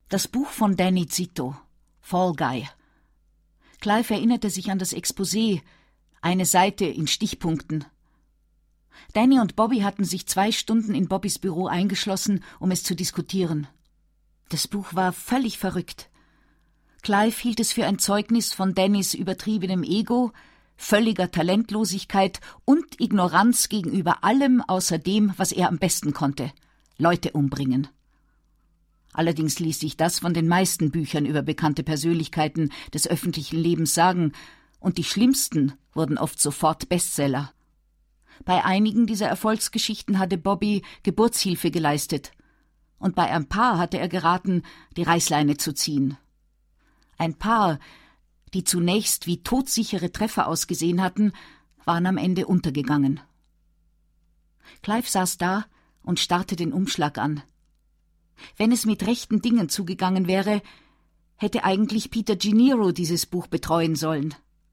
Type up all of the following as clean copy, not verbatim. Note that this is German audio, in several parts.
Das Buch von Danny Zito, Fall Guy. Clive erinnerte sich an das Exposé, eine Seite in Stichpunkten. Danny und Bobby hatten sich 2 Stunden in Bobbys Büro eingeschlossen, um es zu diskutieren. Das Buch war völlig verrückt. Clive hielt es für ein Zeugnis von Dannys übertriebenem Ego, völliger Talentlosigkeit und Ignoranz gegenüber allem außer dem, was er am besten konnte: Leute umbringen. Allerdings ließ sich das von den meisten Büchern über bekannte Persönlichkeiten des öffentlichen Lebens sagen, und die schlimmsten wurden oft sofort Bestseller. Bei einigen dieser Erfolgsgeschichten hatte Bobby Geburtshilfe geleistet, und bei ein paar hatte er geraten, die Reißleine zu ziehen. Ein paar, die zunächst wie todsichere Treffer ausgesehen hatten, waren am Ende untergegangen. Clive saß da und starrte den Umschlag an. Wenn es mit rechten Dingen zugegangen wäre, hätte eigentlich Peter Gennaro dieses Buch betreuen sollen.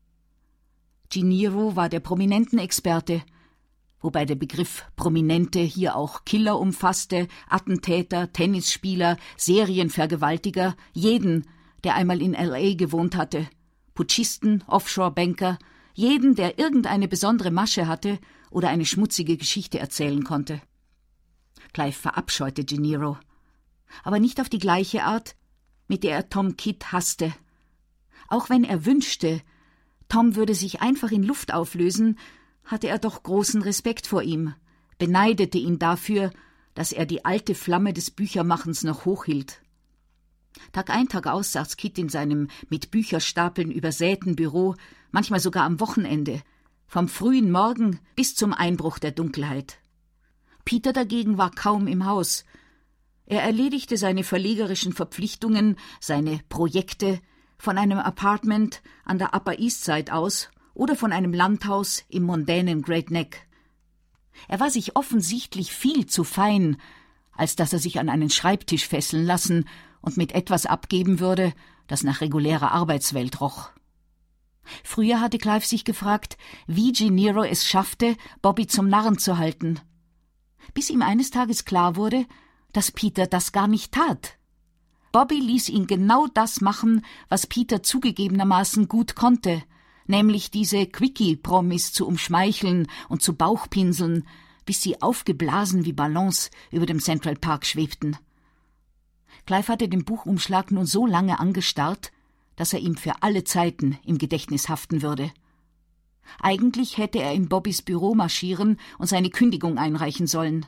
Gennaro war der Prominentenexperte, wobei der Begriff Prominente hier auch Killer umfasste, Attentäter, Tennisspieler, Serienvergewaltiger, jeden, der einmal in L.A. gewohnt hatte, Putschisten, Offshore-Banker, jeden, der irgendeine besondere Masche hatte oder eine schmutzige Geschichte erzählen konnte. Clive verabscheute Gennaro, aber nicht auf die gleiche Art, mit der er Tom Kidd hasste. Auch wenn er wünschte, Tom würde sich einfach in Luft auflösen, hatte er doch großen Respekt vor ihm, beneidete ihn dafür, dass er die alte Flamme des Büchermachens noch hochhielt. Tag ein, Tag aus saß Kidd in seinem mit Bücherstapeln übersäten Büro, manchmal sogar am Wochenende, vom frühen Morgen bis zum Einbruch der Dunkelheit. Peter dagegen war kaum im Haus. Er erledigte seine verlegerischen Verpflichtungen, seine Projekte, von einem Apartment an der Upper East Side aus oder von einem Landhaus im mondänen Great Neck. Er war sich offensichtlich viel zu fein, als dass er sich an einen Schreibtisch fesseln lassen und mit etwas abgeben würde, das nach regulärer Arbeitswelt roch. Früher hatte Clive sich gefragt, wie Gennaro es schaffte, Bobby zum Narren zu halten. Bis ihm eines Tages klar wurde, dass Peter das gar nicht tat. Bobby ließ ihn genau das machen, was Peter zugegebenermaßen gut konnte, nämlich diese Quickie-Promis zu umschmeicheln und zu Bauchpinseln, bis sie aufgeblasen wie Ballons über dem Central Park schwebten. Clive hatte den Buchumschlag nun so lange angestarrt, dass er ihm für alle Zeiten im Gedächtnis haften würde. Eigentlich hätte er in Bobbys Büro marschieren und seine Kündigung einreichen sollen.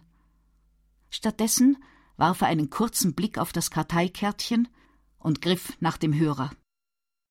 Stattdessen warf er einen kurzen Blick auf das Karteikärtchen und griff nach dem Hörer.